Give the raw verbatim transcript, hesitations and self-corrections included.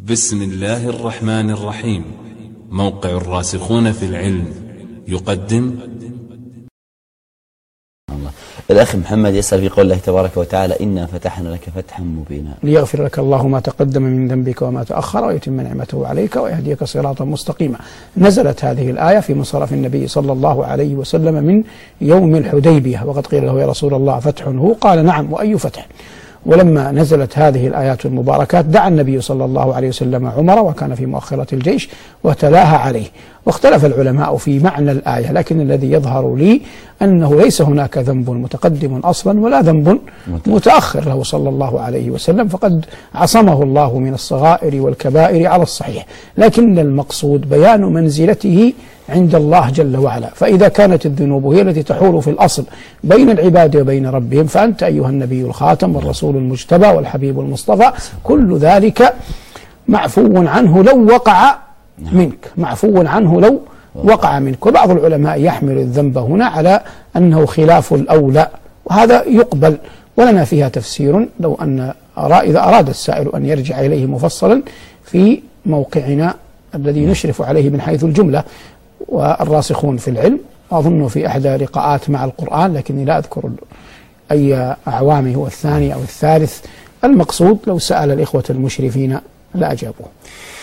بسم الله الرحمن الرحيم. موقع الراسخون في العلم يقدم. الله. الأخ محمد يسأل في قول الله تبارك وتعالى: إنا فتحنا لك فتحا مبينا ليغفر لك الله ما تقدم من ذنبك وما تأخر ويتم نعمته عليك ويهديك صراطا مستقيما. نزلت هذه الآية في منصرف النبي صلى الله عليه وسلم من يوم الحديبية، وقد قيل له: يا رسول الله فتح هو؟ قال: نعم، وأي فتح؟ ولما نزلت هذه الآيات المباركات دعا النبي صلى الله عليه وسلم عمر، وكان في مؤخرة الجيش، وتلاها عليه. واختلف العلماء في معنى الآية، لكن الذي يظهر لي أنه ليس هناك ذنب متقدم أصلا ولا ذنب متأخر له صلى الله عليه وسلم، فقد عصمه الله من الصغائر والكبائر على الصحيح، لكن المقصود بيان منزلته عند الله جل وعلا. فإذا كانت الذنوب هي التي تحول في الأصل بين العباد وبين ربهم، فأنت أيها النبي الخاتم والرسول المجتبى والحبيب المصطفى، كل ذلك معفو عنه لو وقع منك، معفو عنه لو وقع منك. وبعض العلماء يحمل الذنب هنا على أنه خلاف الأولى، وهذا يقبل ولنا فيها تفسير، لو أن إذا أراد السائل أن يرجع إليه مفصلا في موقعنا الذي نشرف عليه من حيث الجملة والراسخون في العلم، أظن في إحدى لقاءات مع القرآن، لكني لا أذكر أي أعوامه هو الثاني أو الثالث. المقصود لو سأل الإخوة المشرفين لا أجابوه.